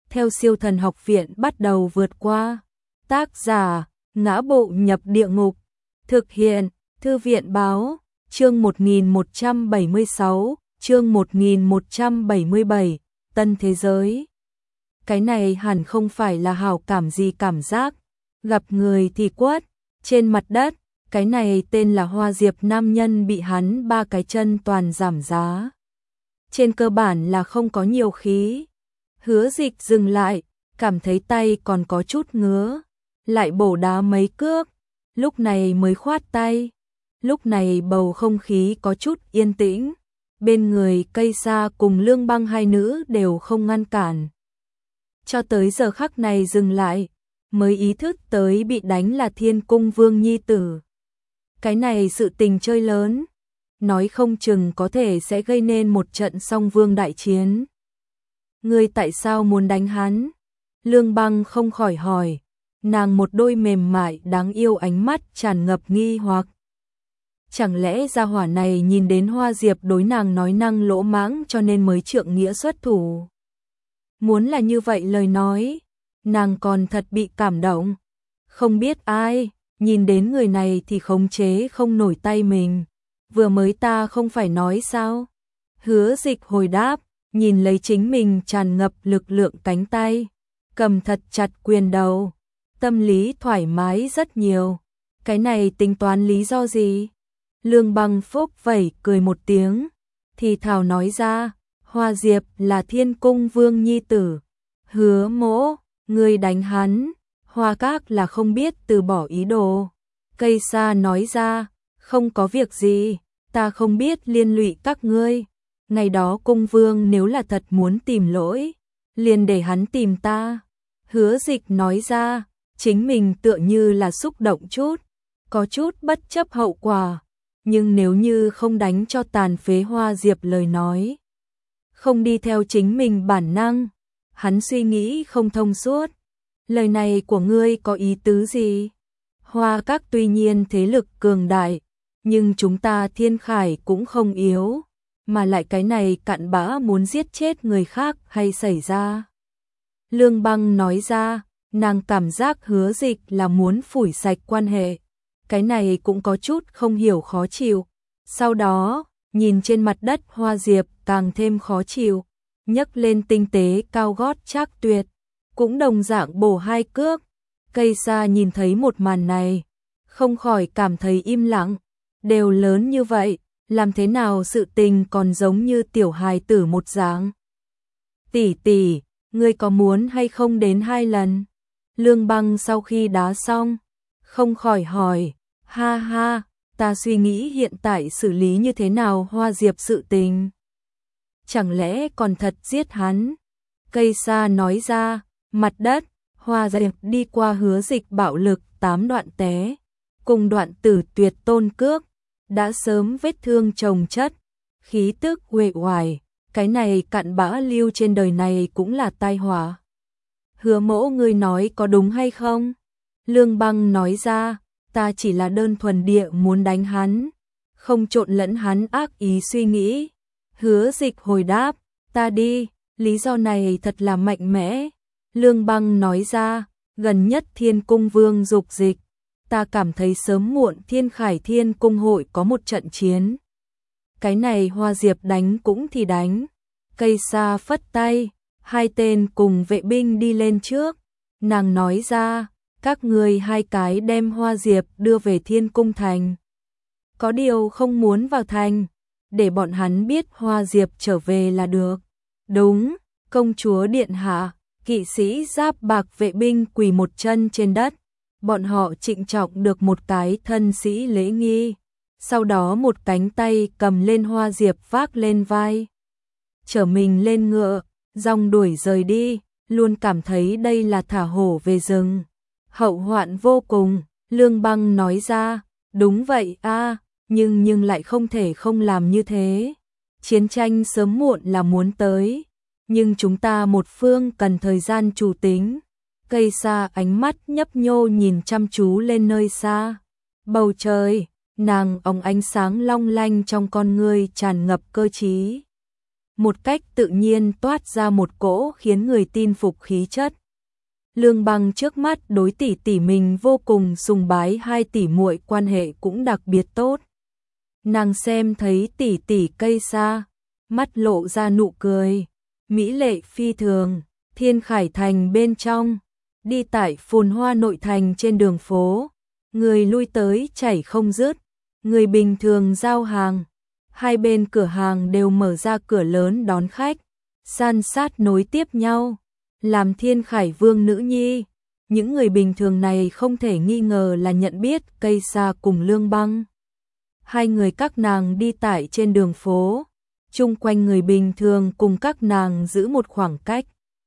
theo Siêu Thần Học Viện bắt đầu vượt qua. Tác giả: Ngã Bộ Nhập Địa Ngục. Thực hiện: Thư viện báo. Chương 1176, chương 1177, Tân Thế Giới. Cái này hẳn không phải là hảo cảm gì cảm giác. Gặp người thì quất. Trên mặt đất, cái này tên là Hoa Diệp nam nhân bị hắn 3 cái chân toàn giảm giá. Trên cơ bản là không có nhiều khí. Hứa Dịch dừng lại, cảm thấy tay còn có chút ngứa. Lại bổ đá mấy cước, lúc này mới khoát tay. Lúc này bầu không khí có chút yên tĩnh. Bên người Cây Sa cùng Lương Băng hai nữ đều không ngăn cản. Cho tới giờ khắc này dừng lại, mới ý thức tới bị đánh là Thiên Cung Vương nhi tử. Cái này sự tình chơi lớn, nói không chừng có thể sẽ gây nên một trận song vương đại chiến. Ngươi tại sao muốn đánh hắn? Lương Băng không khỏi hỏi, nàng một đôi mềm mại đáng yêu ánh mắt tràn ngập nghi hoặc. Chẳng lẽ gia hỏa này nhìn đến Hoa Diệp đối nàng nói năng lỗ mãng cho nên mới trượng nghĩa xuất thủ? Muốn là như vậy lời nói, nàng còn thật bị cảm động. Không biết ai, nhìn đến người này thì khống chế không nổi tay mình. Vừa mới ta không phải nói sao? Hứa Dịch hồi đáp, nhìn lấy chính mình tràn ngập lực lượng cánh tay, cầm thật chặt quyền đầu, tâm lý thoải mái rất nhiều. Cái này tính toán lý do gì? Lương Băng phốc vẩy cười một tiếng, thì thào nói ra, Hoa Diệp là Thiên Cung Vương nhi tử. Hứa Mỗ, ngươi đánh hắn, Hoa Các là không biết từ bỏ ý đồ. Cây Sa nói ra, không có việc gì, ta không biết liên lụy các ngươi. Ngày đó Cung Vương nếu là thật muốn tìm lỗi, liền để hắn tìm ta. Hứa Dịch nói ra, chính mình tựa như là xúc động chút, có chút bất chấp hậu quả. Nhưng nếu như không đánh cho tàn phế Hoa Diệp lời nói, không đi theo chính mình bản năng, hắn suy nghĩ không thông suốt. Lời này của ngươi có ý tứ gì? Hoa Các tuy nhiên thế lực cường đại, nhưng chúng ta Thiên Khải cũng không yếu, mà lại cái này cặn bã muốn giết chết người khác hay xảy ra? Lương Băng nói ra, nàng cảm giác Hứa Dịch là muốn phủi sạch quan hệ. Cái này cũng có chút không hiểu khó chịu. Sau đó, nhìn trên mặt đất Hoa Diệp càng thêm khó chịu, nhấc lên tinh tế cao gót Trác Tuyệt, cũng đồng dạng bổ 2 cước. Cây Sa nhìn thấy một màn này, không khỏi cảm thấy im lặng. Đều lớn như vậy, làm thế nào sự tình còn giống như tiểu hài tử một dạng? Tỷ tỷ, ngươi có muốn hay không đến 2 lần? Lương Băng sau khi đá xong, không khỏi hỏi. Ha ha, ta suy nghĩ hiện tại xử lý như thế nào Hoa Diệp sự tình. Chẳng lẽ còn thật giết hắn? Cây Sa nói ra, mặt đất, Hoa Diệp đi qua Hứa Dịch bạo lực 8 đoạn té, cùng đoạn Tử Tuyệt tôn cước, đã sớm vết thương chồng chất, khí tức uể oải, cái này cặn bã lưu trên đời này cũng là tai họa. Hứa Mỗ ngươi nói có đúng hay không? Lương Băng nói ra, ta chỉ là đơn thuần địa muốn đánh hắn, không trộn lẫn hắn ác ý suy nghĩ. Hứa Dịch hồi đáp, ta đi, lý do này thật là mạnh mẽ. Lương Băng nói ra, gần nhất Thiên Cung Vương dục dịch, ta cảm thấy sớm muộn Thiên Khải Thiên Cung hội có một trận chiến. Cái này Hoa Diệp đánh cũng thì đánh. Cây Sa phất tay, 2 tên cùng vệ binh đi lên trước. Nàng nói ra, các ngươi 2 cái đem Hoa Diệp đưa về Thiên Cung thành. Có điều không muốn vào thành, để bọn hắn biết Hoa Diệp trở về là được. Đúng, công chúa điện hạ. Kỵ sĩ giáp bạc vệ binh quỳ một chân trên đất. Bọn họ trịnh trọng được một cái thân sĩ lễ nghi. Sau đó một cánh tay cầm lên Hoa Diệp vác lên vai, chở mình lên ngựa, dòng đuổi rời đi. Luôn cảm thấy đây là thả hổ về rừng, hậu hoạn vô cùng. Lương Băng nói ra, đúng vậy a, nhưng lại không thể không làm như thế. Chiến tranh sớm muộn là muốn tới, nhưng chúng ta một phương cần thời gian chủ tính. Cây Sa ánh mắt nhấp nhô nhìn chăm chú lên nơi xa. Bầu trời, nàng óng ánh sáng long lanh trong con ngươi tràn ngập cơ trí. một cách tự nhiên toát ra một cỗ khiến người tin phục khí chất. Lương Băng trước mắt đối tỷ tỷ mình vô cùng sùng bái, hai tỷ muội quan hệ cũng đặc biệt tốt. Nàng xem thấy tỷ tỷ Cây Sa, mắt lộ ra nụ cười, mỹ lệ phi thường. Thiên Khải Thành bên trong, đi tại phồn hoa nội thành trên đường phố, người lui tới chảy không dứt, người bình thường giao hàng, hai bên cửa hàng đều mở ra cửa lớn đón khách, san sát nối tiếp nhau. Làm Thiên Khải Vương nữ nhi, những người bình thường này không thể nghi ngờ là nhận biết Cây Sa cùng Lương Băng. Hai người các nàng đi tại trên đường phố, chung quanh người bình thường cùng các nàng giữ một khoảng cách.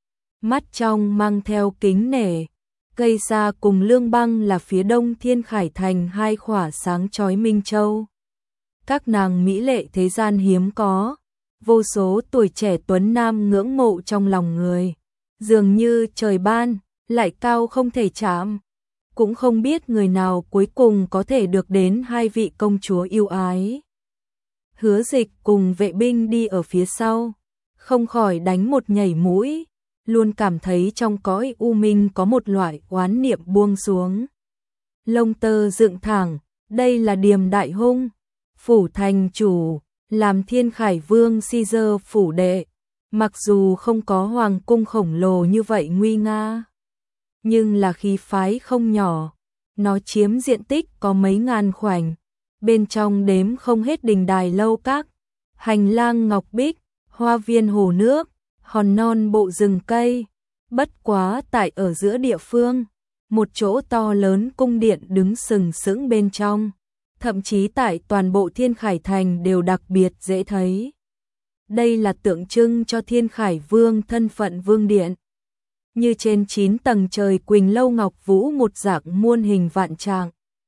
Mắt trong mang theo kính nể, Cây Sa cùng Lương Băng là phía đông Thiên Khải Thành hai khỏa sáng chói minh châu. Các nàng mỹ lệ thế gian hiếm có, vô số tuổi trẻ tuấn nam ngưỡng mộ trong lòng người, dường như trời ban, lại cao không thể chạm. Cũng không biết người nào cuối cùng có thể được đến hai vị công chúa yêu ái. Hứa Dịch cùng vệ binh đi ở phía sau, không khỏi đánh một nhảy mũi, luôn cảm thấy trong cõi u minh có một loại oán niệm buông xuống. Lông tơ dựng thẳng, đây là Điềm Đại Hung, phủ thành chủ, làm Thiên Khải Vương Caesar phủ đệ, mặc dù không có hoàng cung khổng lồ như vậy nguy nga, nhưng là khí phái không nhỏ, nó chiếm diện tích có mấy ngàn khoảnh, bên trong đếm không hết đình đài lâu các, hành lang ngọc bích, hoa viên hồ nước, hòn non bộ rừng cây. Bất quá tại ở giữa địa phương, một chỗ to lớn cung điện đứng sừng sững bên trong, thậm chí tại toàn bộ Thiên Khải Thành đều đặc biệt dễ thấy. Đây là tượng trưng cho Thiên Khải Vương thân phận vương điện. Như trên 9 tầng trời Quỳnh Lâu Ngọc Vũ một dạng muôn hình vạn trạng.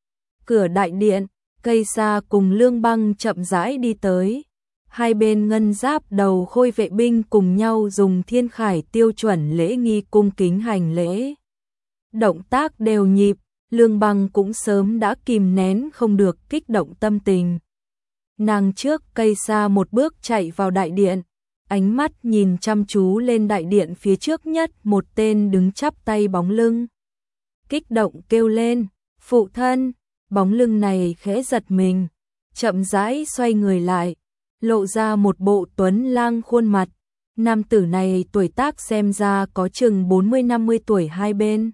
Cửa đại điện, Cây Sa cùng Lương Băng chậm rãi đi tới. Hai bên ngân giáp đầu khôi vệ binh cùng nhau dùng Thiên Khải tiêu chuẩn lễ nghi cung kính hành lễ. Động tác đều nhịp, Lương Băng cũng sớm đã kìm nén không được kích động tâm tình. Nàng trước Cây Sa một bước chạy vào đại điện, ánh mắt nhìn chăm chú lên đại điện phía trước nhất một tên đứng chắp tay bóng lưng. Kích động kêu lên, phụ thân, bóng lưng này khẽ giật mình, chậm rãi xoay người lại, lộ ra một bộ tuấn lang khuôn mặt. Nam tử này tuổi tác xem ra có chừng 40-50 tuổi hai bên.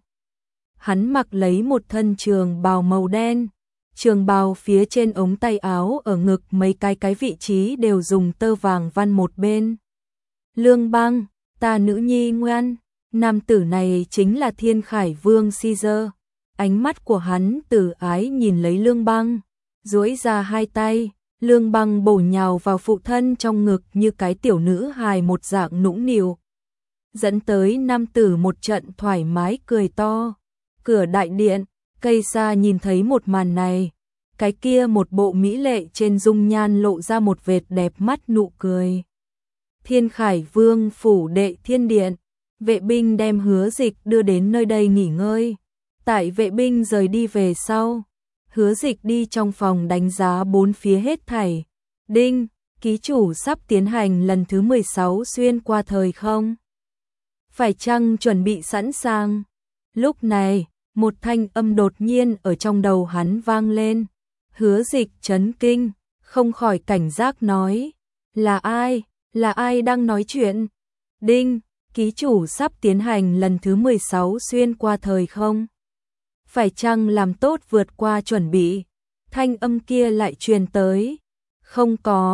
Hắn mặc lấy một thân trường bào màu đen, trường bào phía trên ống tay áo ở ngực mấy cái vị trí đều dùng tơ vàng văn một bên. Lương Băng, ta nữ nhi ngoan. Nam tử này chính là Thiên Khải Vương Caesar. Ánh mắt của hắn từ ái nhìn lấy Lương Băng, duỗi ra hai tay. Lương Băng bổ nhào vào phụ thân trong ngực như cái tiểu nữ hài một dạng nũng nịu, dẫn tới nam tử một trận thoải mái cười to. Cửa đại điện, Cây Sa nhìn thấy một màn này, cái kia một bộ mỹ lệ trên dung nhan lộ ra một vệt đẹp mắt nụ cười. Thiên Khải Vương phủ đệ thiên điện, vệ binh đem Hứa Dịch đưa đến nơi đây nghỉ ngơi. Tại vệ binh rời đi về sau, Hứa Dịch đi trong phòng đánh giá bốn phía hết thảy. Đinh, ký chủ sắp tiến hành lần thứ 16 xuyên qua thời không. Phải chăng chuẩn bị sẵn sàng? Lúc này, một thanh âm đột nhiên ở trong đầu hắn vang lên. Hứa Dịch chấn kinh, không khỏi cảnh giác nói. Là ai? Là ai đang nói chuyện? Đinh, ký chủ sắp tiến hành lần thứ 16 xuyên qua thời không. Phải chăng làm tốt vượt qua chuẩn bị? Thanh âm kia lại truyền tới. Không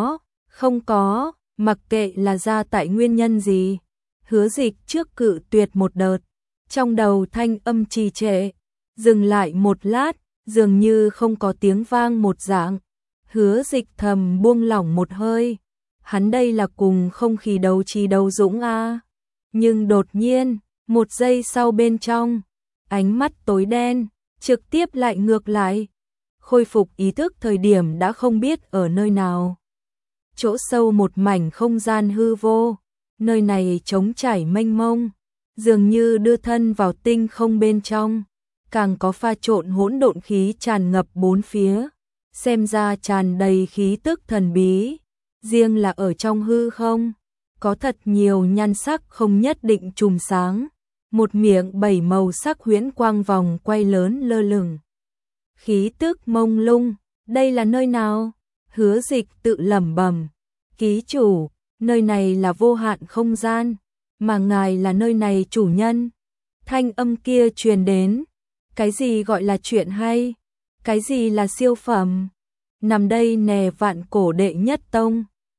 có, mặc kệ là ra tại nguyên nhân gì. Hứa Dịch trước cự tuyệt một đợt, trong đầu thanh âm trì trệ, dừng lại một lát, dường như không có tiếng vang một dạng. Hứa Dịch thầm buông lỏng một hơi, hắn đây là cùng không khí đấu trí đấu dũng a. Nhưng đột nhiên, một giây sau bên trong, ánh mắt tối đen, trực tiếp lại ngược lại. Khôi phục ý thức thời điểm đã không biết ở nơi nào. Chỗ sâu một mảnh không gian hư vô, nơi này trống trải mênh mông, dường như đưa thân vào tinh không bên trong, càng có pha trộn hỗn độn khí tràn ngập bốn phía, xem ra tràn đầy khí tức thần bí, riêng là ở trong hư không, có thật nhiều nhan sắc không nhất định chùm sáng, một miệng 7 màu sắc huyễn quang vòng quay lớn lơ lửng. Khí tức mông lung, đây là nơi nào? Hứa Dịch tự lẩm bẩm, ký chủ, nơi này là vô hạn không gian, mà ngài là nơi này chủ nhân. Thanh âm kia truyền đến, cái gì gọi là chuyện hay? Cái gì là siêu phẩm? Nằm đây nè Vạn Cổ đệ nhất tông.